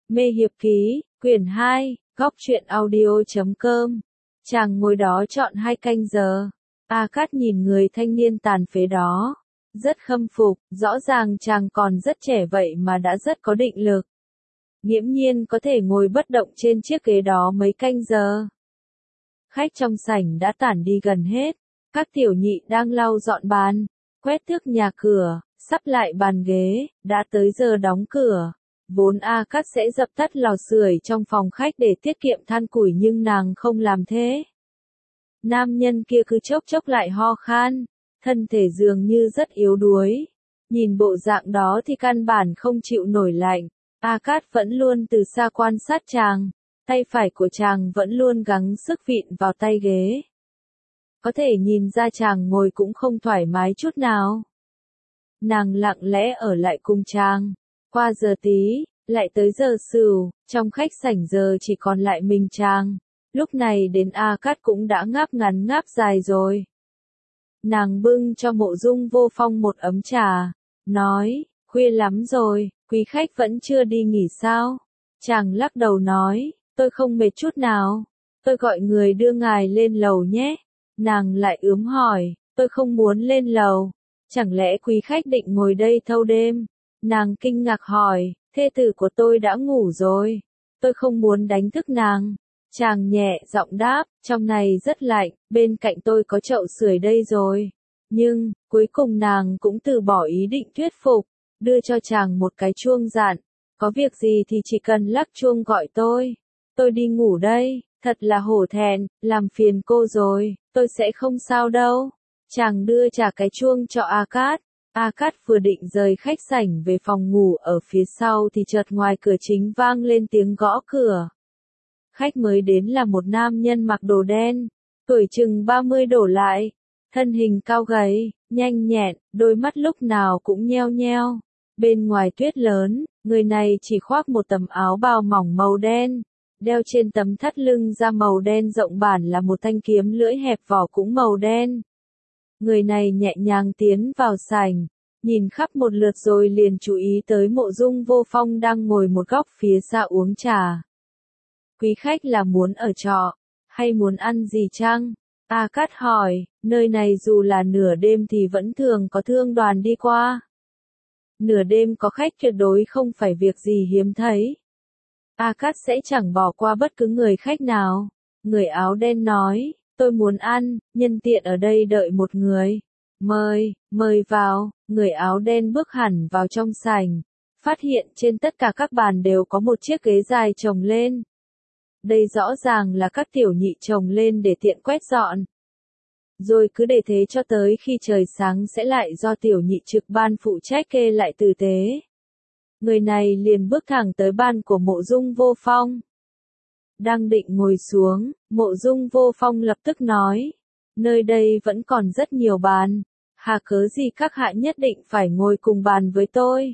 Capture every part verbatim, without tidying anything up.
Mê Hiệp Ký, quyển hai, góc truyện audio.com. Chàng ngồi đó trọn hai canh giờ. A Cát nhìn người thanh niên tàn phế đó. Rất khâm phục, rõ ràng chàng còn rất trẻ vậy mà đã rất có định lực. Nghiễm nhiên có thể ngồi bất động trên chiếc ghế đó mấy canh giờ. Khách trong sảnh đã tản đi gần hết. Các tiểu nhị đang lau dọn bàn, quét thước nhà cửa, sắp lại bàn ghế, đã tới giờ đóng cửa. Vốn A Cát sẽ dập tắt lò sưởi trong phòng khách để tiết kiệm than củi nhưng nàng không làm thế. Nam nhân kia cứ chốc chốc lại ho khan, thân thể dường như rất yếu đuối. Nhìn bộ dạng đó thì căn bản không chịu nổi lạnh. A Cát vẫn luôn từ xa quan sát chàng, tay phải của chàng vẫn luôn gắng sức vịn vào tay ghế. Có thể nhìn ra chàng ngồi cũng không thoải mái chút nào. Nàng lặng lẽ ở lại cùng chàng. Qua giờ tí, lại tới giờ sửu, trong khách sảnh giờ chỉ còn lại mình chàng. Lúc này đến A Cát cũng đã ngáp ngắn ngáp dài rồi. Nàng bưng cho Mộ Dung Vô Phong một ấm trà, nói, khuya lắm rồi, quý khách vẫn chưa đi nghỉ sao? Chàng lắc đầu nói, tôi không mệt chút nào, tôi gọi người đưa ngài lên lầu nhé. Nàng lại ướm hỏi, tôi không muốn lên lầu, chẳng lẽ quý khách định ngồi đây thâu đêm? Nàng kinh ngạc hỏi, thê tử của tôi đã ngủ rồi, tôi không muốn đánh thức nàng. Chàng nhẹ giọng đáp, trong này rất lạnh, bên cạnh tôi có chậu sưởi đây rồi. Nhưng, cuối cùng nàng cũng từ bỏ ý định thuyết phục, đưa cho chàng một cái chuông dặn, có việc gì thì chỉ cần lắc chuông gọi tôi. Tôi đi ngủ đây, thật là hổ thẹn, làm phiền cô rồi, tôi sẽ không sao đâu. Chàng đưa trả cái chuông cho A Cát. A Cát vừa định rời khách sảnh về phòng ngủ ở phía sau thì chợt ngoài cửa chính vang lên tiếng gõ cửa. Khách mới đến là một nam nhân mặc đồ đen, tuổi chừng ba mươi đổ lại, thân hình cao gầy, nhanh nhẹn, đôi mắt lúc nào cũng nheo nheo. Bên ngoài tuyết lớn, người này chỉ khoác một tấm áo bào mỏng màu đen, đeo trên tấm thắt lưng da màu đen rộng bản là một thanh kiếm lưỡi hẹp vỏ cũng màu đen. Người này nhẹ nhàng tiến vào sảnh, nhìn khắp một lượt rồi liền chú ý tới Mộ Dung Vô Phong đang ngồi một góc phía xa uống trà. Quý khách là muốn ở trọ, hay muốn ăn gì chăng? A Cát hỏi, nơi này dù là nửa đêm thì vẫn thường có thương đoàn đi qua. Nửa đêm có khách tuyệt đối không phải việc gì hiếm thấy. A Cát sẽ chẳng bỏ qua bất cứ người khách nào. Người áo đen nói, tôi muốn ăn, nhân tiện ở đây đợi một người. Mời, mời vào. Người áo đen bước hẳn vào trong sảnh, phát hiện trên tất cả các bàn đều có một chiếc ghế dài chồng lên. Đây rõ ràng là các tiểu nhị chồng lên để tiện quét dọn. Rồi cứ để thế cho tới khi trời sáng sẽ lại do tiểu nhị trực ban phụ trách kê lại tử tế. Người này liền bước thẳng tới ban của Mộ Dung Vô Phong. Đang định ngồi xuống, Mộ Dung Vô Phong lập tức nói, nơi đây vẫn còn rất nhiều bàn, hà cớ gì các hạ nhất định phải ngồi cùng bàn với tôi.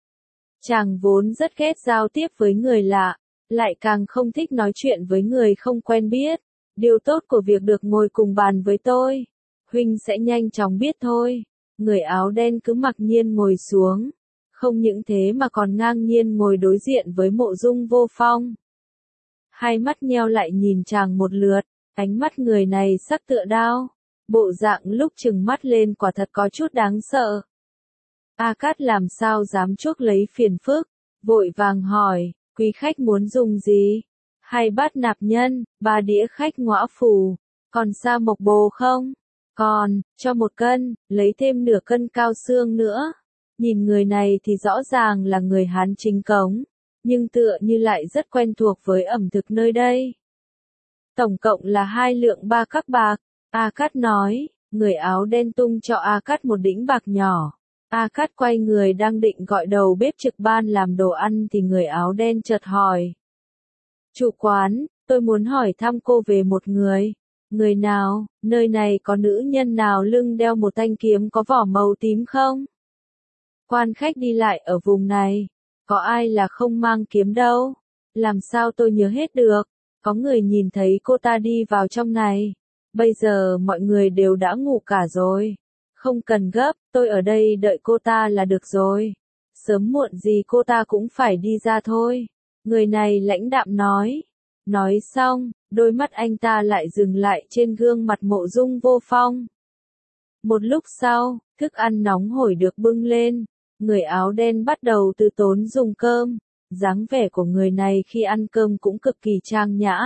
Chàng vốn rất ghét giao tiếp với người lạ, lại càng không thích nói chuyện với người không quen biết. Điều tốt của việc được ngồi cùng bàn với tôi, huynh sẽ nhanh chóng biết thôi. Người áo đen cứ mặc nhiên ngồi xuống, không những thế mà còn ngang nhiên ngồi đối diện với Mộ Dung Vô Phong. Hai mắt nheo lại nhìn chàng một lượt, ánh mắt người này sắc tựa đao, bộ dạng lúc trừng mắt lên quả thật có chút đáng sợ. A Cát làm sao dám chuốc lấy phiền phức, vội vàng hỏi, quý khách muốn dùng gì? Hai bát nạp nhân, ba đĩa khách ngõa phù, còn sa mộc bồ không? Còn, cho một cân, lấy thêm nửa cân cao xương nữa. Nhìn người này thì rõ ràng là người Hán chính cống, nhưng tựa như lại rất quen thuộc với ẩm thực nơi đây. Tổng cộng là hai lượng ba các bạc, A Cát nói, người áo đen tung cho A Cát một đĩnh bạc nhỏ. A Cát quay người đang định gọi đầu bếp trực ban làm đồ ăn thì người áo đen chợt hỏi. Chủ quán, tôi muốn hỏi thăm cô về một người. Người nào, nơi này có nữ nhân nào lưng đeo một thanh kiếm có vỏ màu tím không? Quan khách đi lại ở vùng này, có ai là không mang kiếm đâu? Làm sao tôi nhớ hết được? Có người nhìn thấy cô ta đi vào trong này. Bây giờ mọi người đều đã ngủ cả rồi. Không cần gấp, tôi ở đây đợi cô ta là được rồi. Sớm muộn gì cô ta cũng phải đi ra thôi. Người này lãnh đạm nói. Nói xong, đôi mắt anh ta lại dừng lại trên gương mặt Mộ Dung Vô Phong. Một lúc sau, thức ăn nóng hổi được bưng lên. Người áo đen bắt đầu từ tốn dùng cơm. Dáng vẻ của người này khi ăn cơm cũng cực kỳ trang nhã.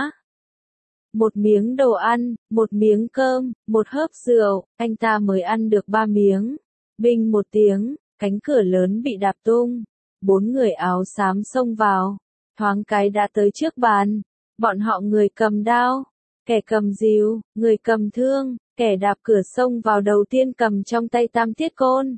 Một miếng đồ ăn, một miếng cơm, một hớp rượu, anh ta mới ăn được ba miếng. Binh một tiếng, cánh cửa lớn bị đạp tung. Bốn người áo xám xông vào. Thoáng cái đã tới trước bàn. Bọn họ người cầm đao, kẻ cầm dìu, người cầm thương, kẻ đạp cửa xông vào đầu tiên cầm trong tay tam tiết côn.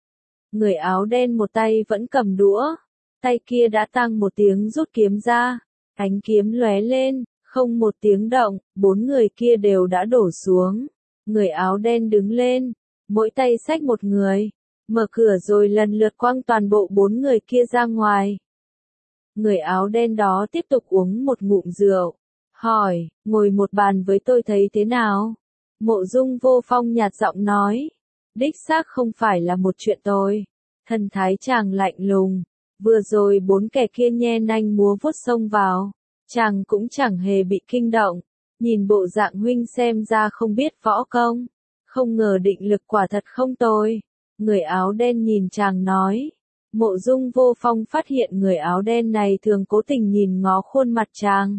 Người áo đen một tay vẫn cầm đũa, tay kia đã tăng một tiếng rút kiếm ra, ánh kiếm lóe lên, không một tiếng động, bốn người kia đều đã đổ xuống. Người áo đen đứng lên, mỗi tay xách một người, mở cửa rồi lần lượt quăng toàn bộ bốn người kia ra ngoài. Người áo đen đó tiếp tục uống một ngụm rượu, hỏi, ngồi một bàn với tôi thấy thế nào? Mộ Dung Vô Phong nhạt giọng nói, đích xác không phải là một chuyện tôi. Thần thái chàng lạnh lùng, vừa rồi bốn kẻ kia nhe nanh múa vuốt xông vào, chàng cũng chẳng hề bị kinh động, nhìn bộ dạng huynh xem ra không biết võ công, không ngờ định lực quả thật không tồi. Người áo đen nhìn chàng nói. Mộ Dung Vô Phong phát hiện người áo đen này thường cố tình nhìn ngó khuôn mặt chàng.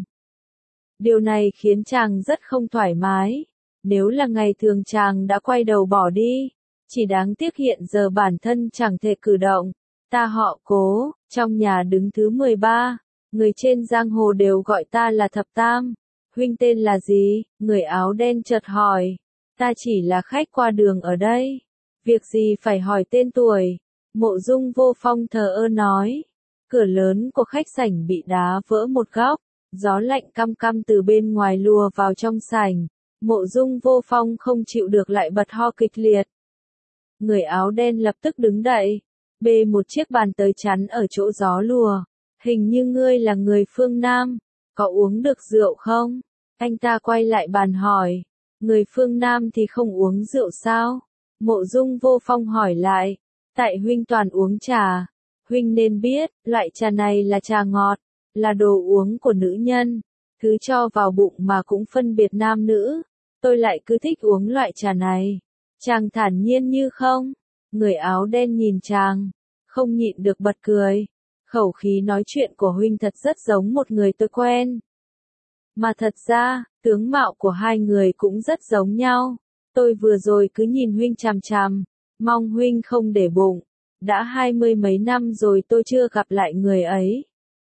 Điều này khiến chàng rất không thoải mái. Nếu là ngày thường chàng đã quay đầu bỏ đi. Chỉ đáng tiếc hiện giờ bản thân chẳng thể cử động. Ta họ Cố, trong nhà đứng thứ mười ba. Người trên giang hồ đều gọi ta là Thập Tam. Huynh tên là gì? Người áo đen chợt hỏi. Ta chỉ là khách qua đường ở đây. Việc gì phải hỏi tên tuổi? Mộ Dung Vô Phong thờ ơ nói. Cửa lớn của khách sảnh bị đá vỡ một góc, gió lạnh căm căm từ bên ngoài lùa vào trong sảnh. Mộ Dung Vô Phong không chịu được lại bật ho kịch liệt. Người áo đen lập tức đứng dậy, bê một chiếc bàn tới chắn ở chỗ gió lùa. Hình như ngươi là người phương Nam, có uống được rượu không? Anh ta quay lại bàn hỏi. Người phương Nam thì không uống rượu sao? Mộ Dung Vô Phong hỏi lại. Tại huynh toàn uống trà, huynh nên biết, loại trà này là trà ngọt, là đồ uống của nữ nhân, thứ cho vào bụng mà cũng phân biệt nam nữ, tôi lại cứ thích uống loại trà này. Chàng thản nhiên như không, người áo đen nhìn chàng, không nhịn được bật cười, khẩu khí nói chuyện của huynh thật rất giống một người tôi quen. Mà thật ra, tướng mạo của hai người cũng rất giống nhau, tôi vừa rồi cứ nhìn huynh chằm chằm. Mong huynh không để bụng, đã hai mươi mấy năm rồi tôi chưa gặp lại người ấy.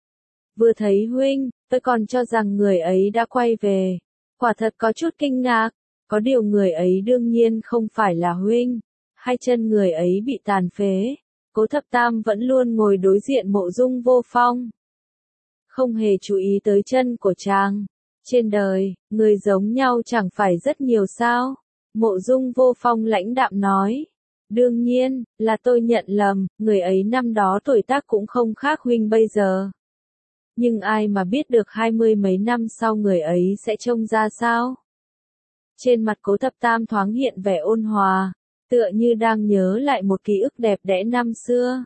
Vừa thấy huynh, tôi còn cho rằng người ấy đã quay về, quả thật có chút kinh ngạc, có điều người ấy đương nhiên không phải là huynh, hai chân người ấy bị tàn phế, Cố Thập Tam vẫn luôn ngồi đối diện Mộ Dung Vô Phong. Không hề chú ý tới chân của chàng, trên đời, người giống nhau chẳng phải rất nhiều sao, Mộ Dung Vô Phong lãnh đạm nói. Đương nhiên, là tôi nhận lầm, người ấy năm đó tuổi tác cũng không khác huynh bây giờ. Nhưng ai mà biết được hai mươi mấy năm sau người ấy sẽ trông ra sao? Trên mặt Cố Thập Tam thoáng hiện vẻ ôn hòa, tựa như đang nhớ lại một ký ức đẹp đẽ năm xưa.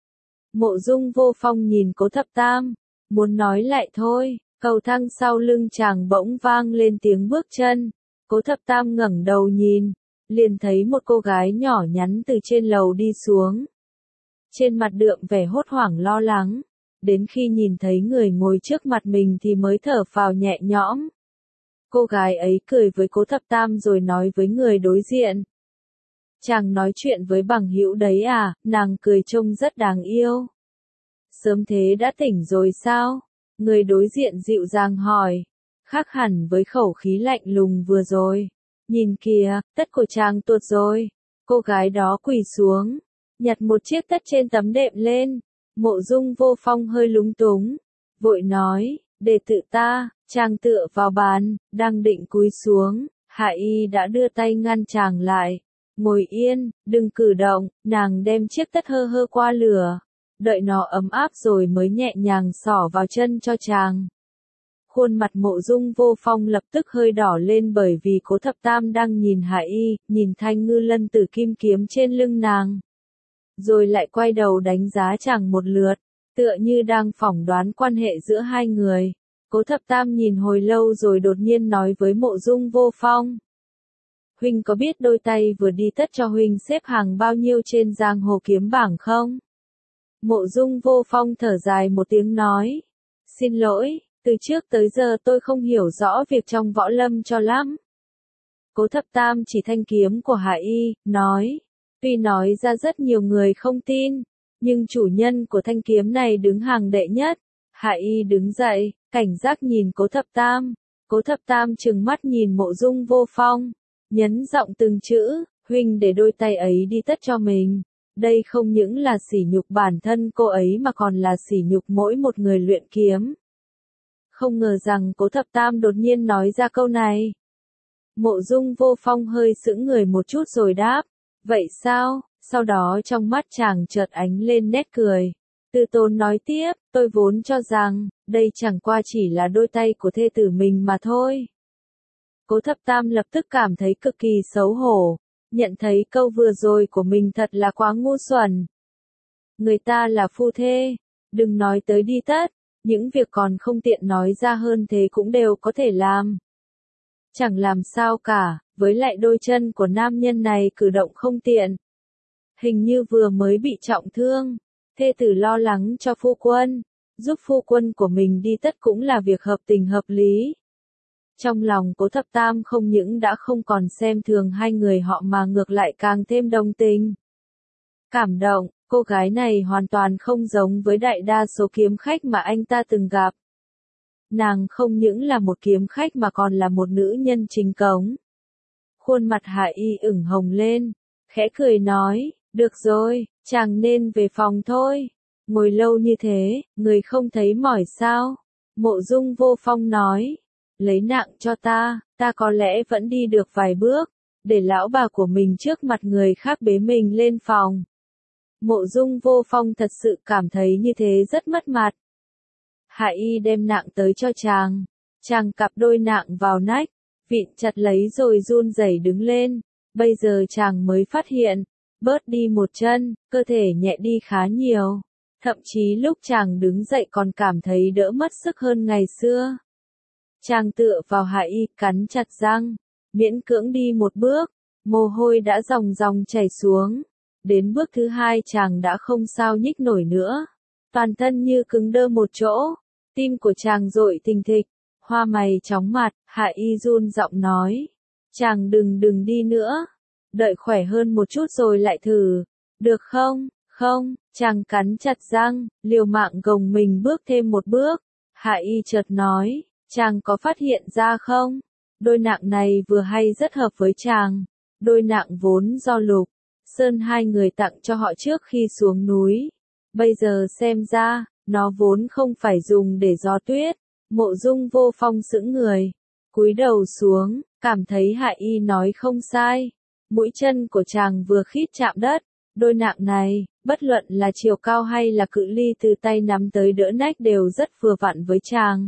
Mộ Dung Vô Phong nhìn Cố Thập Tam, muốn nói lại thôi, cầu thang sau lưng chàng bỗng vang lên tiếng bước chân. Cố Thập Tam ngẩng đầu nhìn, liền thấy một cô gái nhỏ nhắn từ trên lầu đi xuống. Trên mặt đượm vẻ hốt hoảng lo lắng, đến khi nhìn thấy người ngồi trước mặt mình thì mới thở phào nhẹ nhõm. Cô gái ấy cười với Cố Thập Tam rồi nói với người đối diện. Chàng nói chuyện với bằng hữu đấy à, nàng cười trông rất đáng yêu. Sớm thế đã tỉnh rồi sao? Người đối diện dịu dàng hỏi, khác hẳn với khẩu khí lạnh lùng vừa rồi. Nhìn kìa, tất của chàng tuột rồi. Cô gái đó quỳ xuống, nhặt một chiếc tất trên tấm đệm lên. Mộ Dung Vô Phong hơi lúng túng, vội nói, đệ tử ta. Chàng tựa vào bàn, đang định cúi xuống, Hạ Y đã đưa tay ngăn chàng lại. Ngồi yên, đừng cử động, nàng đem chiếc tất hơ hơ qua lửa, đợi nó ấm áp rồi mới nhẹ nhàng xỏ vào chân cho chàng. Khuôn mặt Mộ Dung Vô Phong lập tức hơi đỏ lên bởi vì Cố Thập Tam đang nhìn Hạ Y, nhìn thanh ngư lân tử kim kiếm trên lưng nàng. Rồi lại quay đầu đánh giá chàng một lượt, tựa như đang phỏng đoán quan hệ giữa hai người. Cố Thập Tam nhìn hồi lâu rồi đột nhiên nói với Mộ Dung Vô Phong. Huynh có biết đôi tay vừa đi tất cho huynh xếp hàng bao nhiêu trên giang hồ kiếm bảng không? Mộ Dung Vô Phong thở dài một tiếng nói. Xin lỗi, từ trước tới giờ tôi không hiểu rõ việc trong võ lâm cho lắm. Cố Thập Tam chỉ thanh kiếm của Hạ Y, nói. Tuy nói ra rất nhiều người không tin, nhưng chủ nhân của thanh kiếm này đứng hàng đệ nhất. Hạ Y đứng dậy, cảnh giác nhìn Cố Thập Tam. Cố Thập Tam trừng mắt nhìn Mộ Dung Vô Phong, nhấn giọng từng chữ, huynh để đôi tay ấy đi tất cho mình. Đây không những là sỉ nhục bản thân cô ấy mà còn là sỉ nhục mỗi một người luyện kiếm. Không ngờ rằng Cố Thập Tam đột nhiên nói ra câu này. Mộ Dung Vô Phong hơi sững người một chút rồi đáp. Vậy sao? Sau đó trong mắt chàng chợt ánh lên nét cười. Từ Tốn nói tiếp, tôi vốn cho rằng, đây chẳng qua chỉ là đôi tay của thê tử mình mà thôi. Cố Thập Tam lập tức cảm thấy cực kỳ xấu hổ, nhận thấy câu vừa rồi của mình thật là quá ngu xuẩn. Người ta là phu thê, đừng nói tới đi tất, những việc còn không tiện nói ra hơn thế cũng đều có thể làm. Chẳng làm sao cả, với lại đôi chân của nam nhân này cử động không tiện. Hình như vừa mới bị trọng thương, thê tử lo lắng cho phu quân, giúp phu quân của mình đi tất cũng là việc hợp tình hợp lý. Trong lòng Cố Thập Tam không những đã không còn xem thường hai người họ mà ngược lại càng thêm đồng tình. Cảm động, cô gái này hoàn toàn không giống với đại đa số kiếm khách mà anh ta từng gặp. Nàng không những là một kiếm khách mà còn là một nữ nhân chính cống. Khuôn mặt Hạ Y ửng hồng lên, khẽ cười nói, được rồi, chàng nên về phòng thôi. Ngồi lâu như thế, người không thấy mỏi sao? Mộ Dung Vô Phong nói, lấy nạng cho ta, ta có lẽ vẫn đi được vài bước, để lão bà của mình trước mặt người khác bế mình lên phòng. Mộ Dung Vô Phong thật sự cảm thấy như thế rất mất mặt. Hạ Y đem nạng tới cho chàng, chàng cặp đôi nạng vào nách, vịn chặt lấy rồi run rẩy đứng lên, bây giờ chàng mới phát hiện, bớt đi một chân, cơ thể nhẹ đi khá nhiều, thậm chí lúc chàng đứng dậy còn cảm thấy đỡ mất sức hơn ngày xưa. Chàng tựa vào Hạ Y cắn chặt răng, miễn cưỡng đi một bước, mồ hôi đã ròng ròng chảy xuống. Đến bước thứ hai chàng đã không sao nhích nổi nữa, toàn thân như cứng đơ một chỗ, tim của chàng dội thình thịch, hoa mày chóng mặt, Hạ Y run giọng nói, chàng đừng đừng đi nữa, đợi khỏe hơn một chút rồi lại thử, được không, không, chàng cắn chặt răng, liều mạng gồng mình bước thêm một bước, Hạ Y chợt nói, chàng có phát hiện ra không, đôi nạng này vừa hay rất hợp với chàng, đôi nạng vốn do Lục Sơn hai người tặng cho họ trước khi xuống núi. Bây giờ xem ra, nó vốn không phải dùng để gió tuyết. Mộ Dung Vô Phong sững người, cúi đầu xuống, cảm thấy Hạ Y nói không sai. Mũi chân của chàng vừa khít chạm đất, đôi nạng này, bất luận là chiều cao hay là cự ly từ tay nắm tới đỡ nách đều rất vừa vặn với chàng.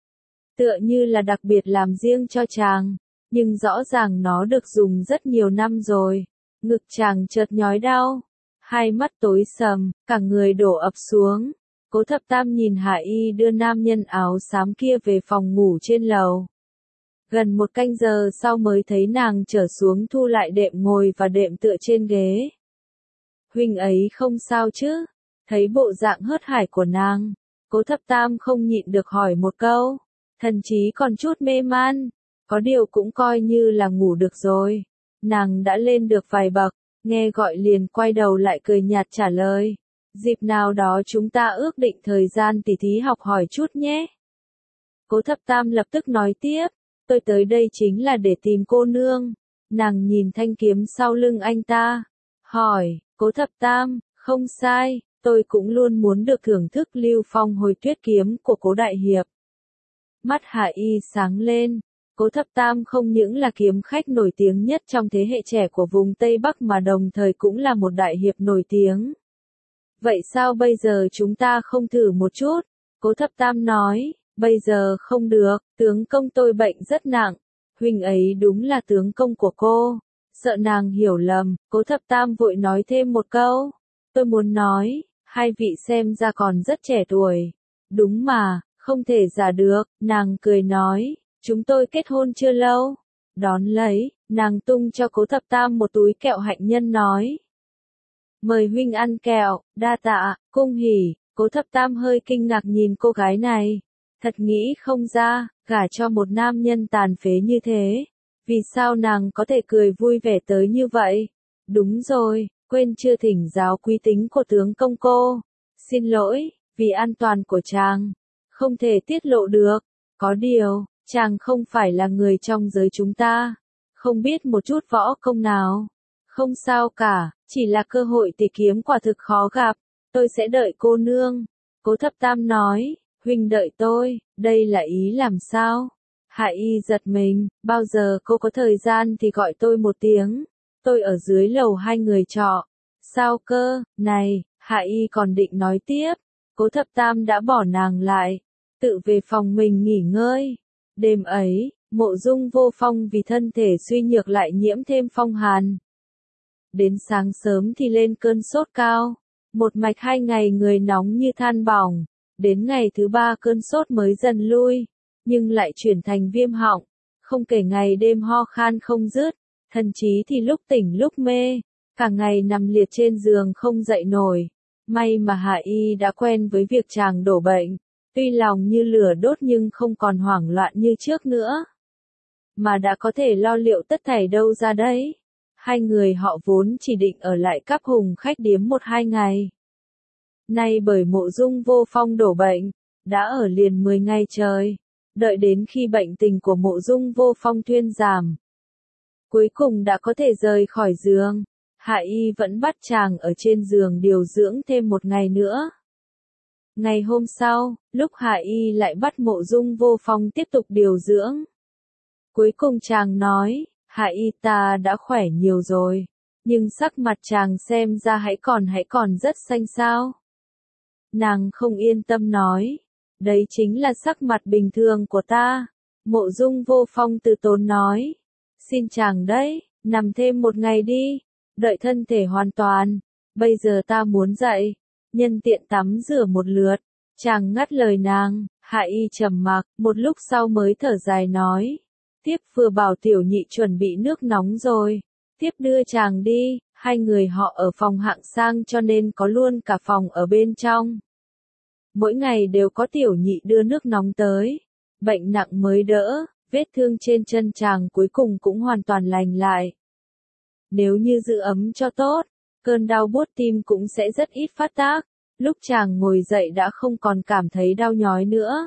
Tựa như là đặc biệt làm riêng cho chàng, nhưng rõ ràng nó được dùng rất nhiều năm rồi. Ngực chàng chợt nhói đau, hai mắt tối sầm, cả người đổ ập xuống. Cố Thập Tam nhìn Hạ Y đưa nam nhân áo xám kia về phòng ngủ trên lầu. Gần một canh giờ sau mới thấy nàng trở xuống thu lại đệm ngồi và đệm tựa trên ghế. Huynh ấy không sao chứ? Thấy bộ dạng hớt hải của nàng, Cố Thập Tam không nhịn được hỏi một câu. Thần chí còn chút mê man, có điều cũng coi như là ngủ được rồi. Nàng đã lên được vài bậc, nghe gọi liền quay đầu lại cười nhạt trả lời. Dịp nào đó chúng ta ước định thời gian tỉ thí học hỏi chút nhé. Cố Thập Tam lập tức nói tiếp, tôi tới đây chính là để tìm cô nương. Nàng nhìn thanh kiếm sau lưng anh ta, hỏi, Cố Thập Tam, không sai, tôi cũng luôn muốn được thưởng thức lưu phong hồi tuyết kiếm của Cố Đại Hiệp. Mắt Hạ Y sáng lên. Cố Thập Tam không những là kiếm khách nổi tiếng nhất trong thế hệ trẻ của vùng Tây Bắc mà đồng thời cũng là một đại hiệp nổi tiếng. Vậy sao bây giờ chúng ta không thử một chút? Cố Thập Tam nói, bây giờ không được, tướng công tôi bệnh rất nặng. Huynh ấy đúng là tướng công của cô. Sợ nàng hiểu lầm, Cố Thập Tam vội nói thêm một câu. Tôi muốn nói, Hai vị xem ra còn rất trẻ tuổi. Đúng mà, không thể giả được, nàng cười nói, chúng tôi kết hôn chưa lâu. Đón lấy, nàng tung cho Cố Thập Tam một túi kẹo hạnh nhân nói. Mời huynh ăn kẹo, đa tạ, cung hỉ. Cố Thập Tam hơi kinh ngạc nhìn cô gái này. Thật nghĩ không ra, gả cho một nam nhân tàn phế như thế. Vì sao nàng có thể cười vui vẻ tới như vậy? Đúng rồi, quên chưa thỉnh giáo quý tính của tướng công cô. Xin lỗi, vì an toàn của chàng, không thể tiết lộ được. Có điều, chàng không phải là người trong giới chúng ta, không biết một chút võ công nào. Không sao cả, chỉ là cơ hội tìm kiếm quả thực khó gặp. Tôi sẽ đợi cô nương. Cố Thập Tam nói, huynh đợi tôi, đây là ý làm sao? Hạ Y giật mình, bao giờ cô có thời gian thì gọi tôi một tiếng. Tôi ở dưới lầu hai người trọ. Sao cơ, này, Hạ Y còn định nói tiếp. Cố Thập Tam đã bỏ nàng lại, tự về phòng mình nghỉ ngơi. Đêm ấy, Mộ Dung Vô Phong vì thân thể suy nhược lại nhiễm thêm phong hàn. Đến sáng sớm thì lên cơn sốt cao, một mạch hai ngày người nóng như than bỏng. Đến ngày thứ ba cơn sốt mới dần lui, nhưng lại chuyển thành viêm họng, không kể ngày đêm ho khan không dứt, thần trí thì lúc tỉnh lúc mê, cả ngày nằm liệt trên giường không dậy nổi. May mà Hạ Y đã quen với việc chàng đổ bệnh, tuy lòng như lửa đốt nhưng không còn hoảng loạn như trước nữa, mà đã có thể lo liệu tất thảy đâu ra đấy. Hai người họ vốn chỉ định ở lại Cáp Hùng khách điếm một hai ngày. Nay bởi Mộ Dung Vô Phong đổ bệnh, đã ở liền mười ngày trời, đợi đến khi bệnh tình của Mộ Dung Vô Phong thuyên giảm. Cuối cùng đã có thể rời khỏi giường, Hạ Y vẫn bắt chàng ở trên giường điều dưỡng thêm một ngày nữa. Ngày hôm sau, lúc Hạ Y lại bắt Mộ Dung Vô Phong tiếp tục điều dưỡng. Cuối cùng chàng nói, Hạ Y ta đã khỏe nhiều rồi, nhưng sắc mặt chàng xem ra hãy còn hãy còn rất xanh xao. Nàng không yên tâm nói, đấy chính là sắc mặt bình thường của ta. Mộ Dung Vô Phong từ tốn nói, xin chàng đấy, nằm thêm một ngày đi, đợi thân thể hoàn toàn, bây giờ ta muốn dậy, nhân tiện tắm rửa một lượt. Chàng ngắt lời nàng, Hạ Y trầm mặc, một lúc sau mới thở dài nói, tiếp vừa bảo tiểu nhị chuẩn bị nước nóng rồi, tiếp đưa chàng đi. Hai người họ ở phòng hạng sang cho nên có luôn cả phòng ở bên trong. Mỗi ngày đều có tiểu nhị đưa nước nóng tới. Bệnh nặng mới đỡ, vết thương trên chân chàng cuối cùng cũng hoàn toàn lành lại. Nếu như giữ ấm cho tốt, cơn đau buốt tim cũng sẽ rất ít phát tác. Lúc chàng ngồi dậy đã không còn cảm thấy đau nhói nữa.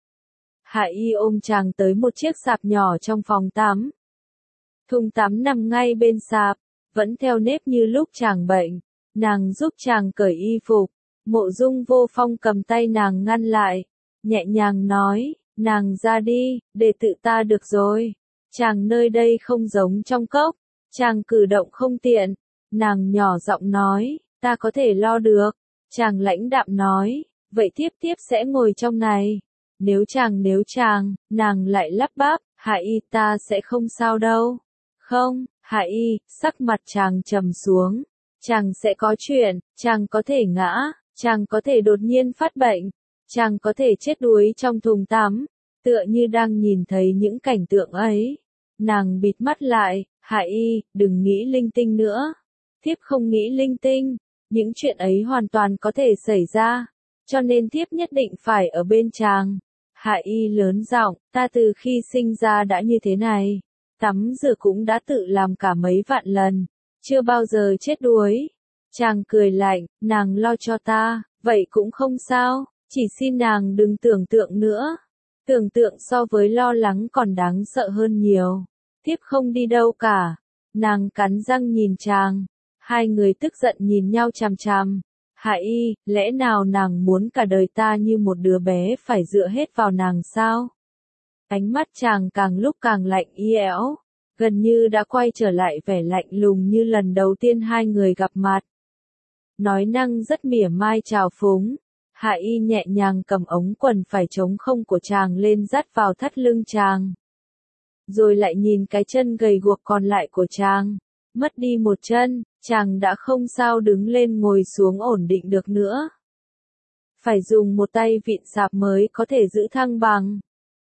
Hạ Y ôm chàng tới một chiếc sạp nhỏ trong phòng tắm. Thùng tắm nằm ngay bên sạp, vẫn theo nếp như lúc chàng bệnh. Nàng giúp chàng cởi y phục. Mộ Dung Vô Phong cầm tay nàng ngăn lại, nhẹ nhàng nói, nàng ra đi, để tự ta được rồi. Chàng nơi đây không giống trong cốc, chàng cử động không tiện. Nàng nhỏ giọng nói, ta có thể lo được. Chàng lãnh đạm nói, vậy tiếp tiếp sẽ ngồi trong này. Nếu chàng nếu chàng, nàng lại lắp bắp, Hạ Y ta sẽ không sao đâu. Không, Hạ Y, sắc mặt chàng trầm xuống. Chàng sẽ có chuyện, chàng có thể ngã, chàng có thể đột nhiên phát bệnh, chàng có thể chết đuối trong thùng tắm. Tựa như đang nhìn thấy những cảnh tượng ấy. Nàng bịt mắt lại, Hạ Y, đừng nghĩ linh tinh nữa. Thiếp không nghĩ linh tinh, những chuyện ấy hoàn toàn có thể xảy ra, cho nên thiếp nhất định phải ở bên chàng. Hạ Y lớn giọng, ta từ khi sinh ra đã như thế này, tắm rửa cũng đã tự làm cả mấy vạn lần, chưa bao giờ chết đuối. Chàng cười lạnh, nàng lo cho ta, vậy cũng không sao, chỉ xin nàng đừng tưởng tượng nữa. Tưởng tượng so với lo lắng còn đáng sợ hơn nhiều. Thiếp không đi đâu cả. Nàng cắn răng nhìn chàng. Hai người tức giận nhìn nhau chằm chằm. Hạ Y, lẽ nào nàng muốn cả đời ta như một đứa bé phải dựa hết vào nàng sao? Ánh mắt chàng càng lúc càng lạnh y ẽo, gần như đã quay trở lại vẻ lạnh lùng như lần đầu tiên hai người gặp mặt. Nói năng rất mỉa mai trào phúng. Hạ Y nhẹ nhàng cầm ống quần phải trống không của chàng lên dắt vào thắt lưng chàng. Rồi lại nhìn cái chân gầy guộc còn lại của chàng. Mất đi một chân, chàng đã không sao đứng lên ngồi xuống ổn định được nữa. Phải dùng một tay vịn sạp mới có thể giữ thăng bằng.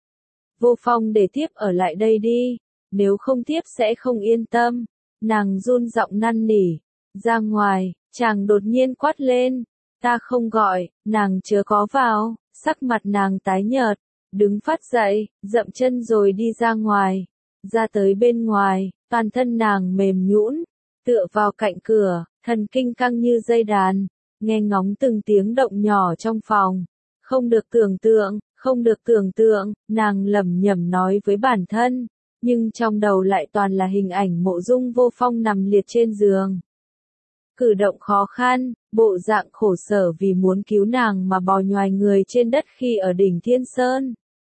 Vô Phong để tiếp ở lại đây đi, nếu không tiếp sẽ không yên tâm. Nàng run giọng năn nỉ. Ra ngoài, chàng đột nhiên quát lên. Ta không gọi, nàng chớ có vào, sắc mặt nàng tái nhợt, đứng phát dậy, dậm chân rồi đi ra ngoài. Ra tới bên ngoài, toàn thân nàng mềm nhũn, tựa vào cạnh cửa, thần kinh căng như dây đàn, nghe ngóng từng tiếng động nhỏ trong phòng. Không được tưởng tượng, không được tưởng tượng, nàng lẩm nhẩm nói với bản thân, nhưng trong đầu lại toàn là hình ảnh Mộ Dung Vô Phong nằm liệt trên giường. Cử động khó khăn, bộ dạng khổ sở vì muốn cứu nàng mà bò nhoài người trên đất khi ở đỉnh Thiên Sơn.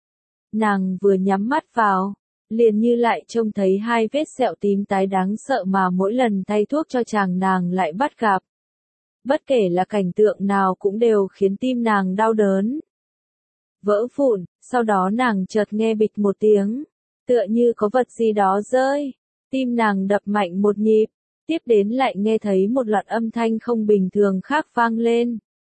Nàng vừa nhắm mắt vào, liền như lại trông thấy hai vết sẹo tím tái đáng sợ mà mỗi lần thay thuốc cho chàng nàng lại bắt gặp. Bất kể là cảnh tượng nào cũng đều khiến tim nàng đau đớn. Vỡ vụn, sau đó nàng chợt nghe bịch một tiếng, tựa như có vật gì đó rơi, tim nàng đập mạnh một nhịp, tiếp đến lại nghe thấy một loạt âm thanh không bình thường khác vang lên.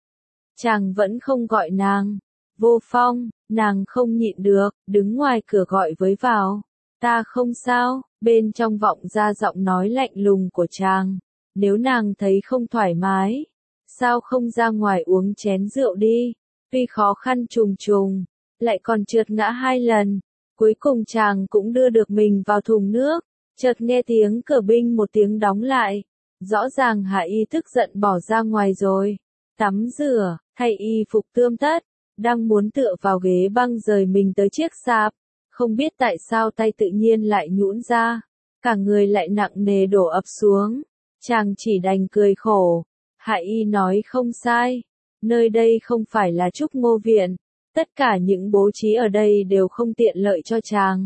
Chàng vẫn không gọi nàng. Vô Phong, nàng không nhịn được, đứng ngoài cửa gọi với vào. Ta không sao, bên trong vọng ra giọng nói lạnh lùng của chàng. Nếu nàng thấy không thoải mái, sao không ra ngoài uống chén rượu đi. Tuy khó khăn trùng trùng, lại còn trượt ngã hai lần. Cuối cùng chàng cũng đưa được mình vào thùng nước. Chợt nghe tiếng cửa binh một tiếng đóng lại. Rõ ràng Hạ Y tức giận bỏ ra ngoài rồi. Tắm rửa, thay y phục tươm tất. Đang muốn tựa vào ghế băng rời mình tới chiếc sạp. Không biết tại sao tay tự nhiên lại nhũn ra. Cả người lại nặng nề đổ ập xuống. Chàng chỉ đành cười khổ. Hạ Y nói không sai. Nơi đây không phải là Trúc Ngô Viện. Tất cả những bố trí ở đây đều không tiện lợi cho chàng.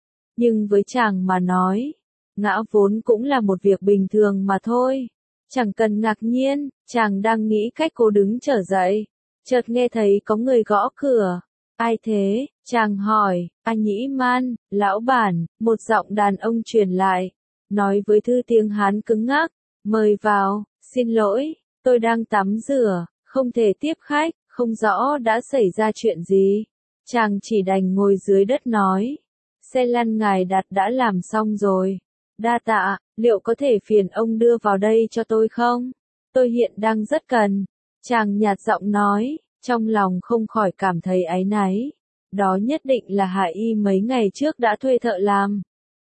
Nhưng với chàng mà nói, ngã vốn cũng là một việc bình thường mà thôi. Chẳng cần ngạc nhiên, chàng đang nghĩ cách cố đứng trở dậy. Chợt nghe thấy có người gõ cửa. Ai thế? Chàng hỏi. A Nhĩ Man, lão bản, một giọng đàn ông truyền lại. Nói với thư tiếng Hán cứng ngắc. Mời vào, xin lỗi, tôi đang tắm rửa, không thể tiếp khách, không rõ đã xảy ra chuyện gì. Chàng chỉ đành ngồi dưới đất nói. Xe lăn ngài đặt đã làm xong rồi. Đa tạ, liệu có thể phiền ông đưa vào đây cho tôi không? Tôi hiện đang rất cần. Chàng nhạt giọng nói, trong lòng không khỏi cảm thấy áy náy. Đó nhất định là Hạ Y mấy ngày trước đã thuê thợ làm.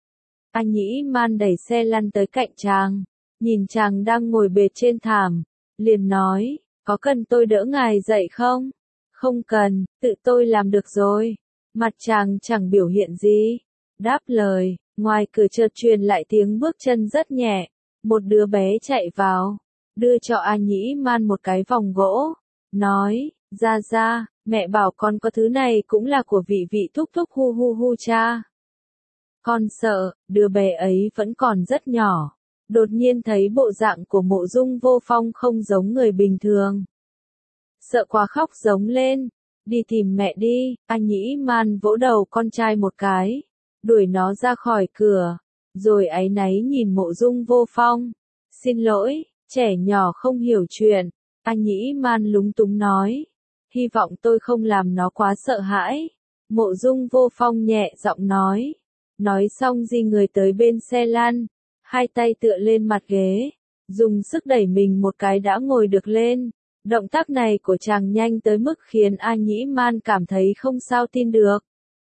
A Nhĩ Man đẩy xe lăn tới cạnh chàng, nhìn chàng đang ngồi bệt trên thảm, liền nói, có cần tôi đỡ ngài dậy không? Không cần, tự tôi làm được rồi. Mặt chàng chẳng biểu hiện gì. Đáp lời, ngoài cửa chợt truyền lại tiếng bước chân rất nhẹ. Một đứa bé chạy vào, đưa cho A Nhĩ Man một cái vòng gỗ. Nói, ra ra, mẹ bảo con có thứ này cũng là của vị vị thúc thúc hu hu hu cha. Con sợ, đứa bé ấy vẫn còn rất nhỏ. Đột nhiên thấy bộ dạng của Mộ Dung Vô Phong không giống người bình thường. Sợ quá khóc giống lên. Đi tìm mẹ đi. A Nhĩ Man vỗ đầu con trai một cái, đuổi nó ra khỏi cửa, rồi áy náy nhìn Mộ Dung Vô Phong. Xin lỗi, trẻ nhỏ không hiểu chuyện. A Nhĩ Man lúng túng nói. Hy vọng tôi không làm nó quá sợ hãi. Mộ Dung Vô Phong nhẹ giọng nói. Nói xong di người tới bên xe lăn, hai tay tựa lên mặt ghế, dùng sức đẩy mình một cái đã ngồi được lên. Động tác này của chàng nhanh tới mức khiến A Nhĩ Man cảm thấy không sao tin được.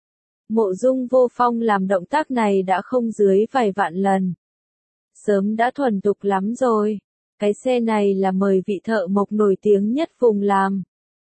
Mộ Dung Vô Phong làm động tác này đã không dưới vài vạn lần. Sớm đã thuần thục lắm rồi. Cái xe này là mời vị thợ mộc nổi tiếng nhất vùng làm.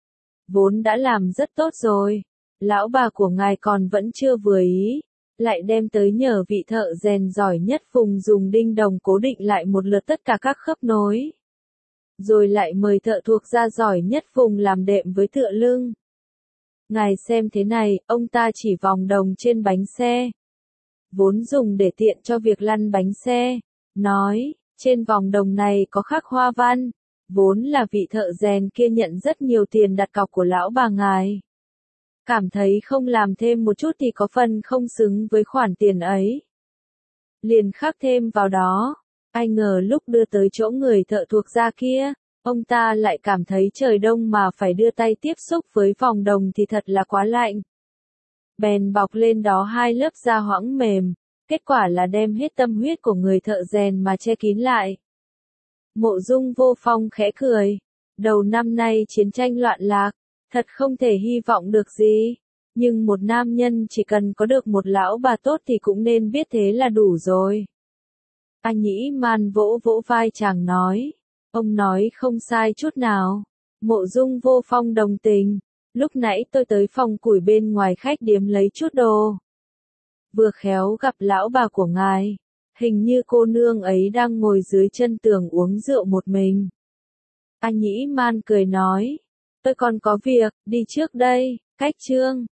Vốn đã làm rất tốt rồi. Lão bà của ngài còn vẫn chưa vừa ý. Lại đem tới nhờ vị thợ rèn giỏi nhất vùng dùng đinh đồng cố định lại một lượt tất cả các khớp nối. Rồi lại mời thợ thuộc gia giỏi nhất vùng làm đệm với tựa lưng. Ngài xem thế này, ông ta chỉ vòng đồng trên bánh xe. Vốn dùng để tiện cho việc lăn bánh xe. Nói, trên vòng đồng này có khắc hoa văn. Vốn là vị thợ rèn kia nhận rất nhiều tiền đặt cọc của lão bà ngài. Cảm thấy không làm thêm một chút thì có phần không xứng với khoản tiền ấy. Liền khắc thêm vào đó, Ai ngờ lúc đưa tới chỗ người thợ thuộc gia kia, ông ta lại cảm thấy trời đông mà phải đưa tay tiếp xúc với vòng đồng thì thật là quá lạnh. Bèn bọc lên đó hai lớp da hoãng mềm, kết quả là đem hết tâm huyết của người thợ rèn mà che kín lại. Mộ Dung Vô Phong khẽ cười. Đầu năm nay chiến tranh loạn lạc, thật không thể hy vọng được gì. Nhưng một nam nhân chỉ cần có được một lão bà tốt thì cũng nên biết thế là đủ rồi. A Nhĩ Man vỗ vỗ vai chàng nói. Ông nói không sai chút nào. Mộ Dung Vô Phong đồng tình. Lúc nãy tôi tới phòng củi bên ngoài khách điếm lấy chút đồ. Vừa khéo gặp lão bà của ngài. Hình như cô nương ấy đang ngồi dưới chân tường uống rượu một mình. A Nhĩ Man cười nói. Tôi còn có việc, đi trước đây. Cách chương.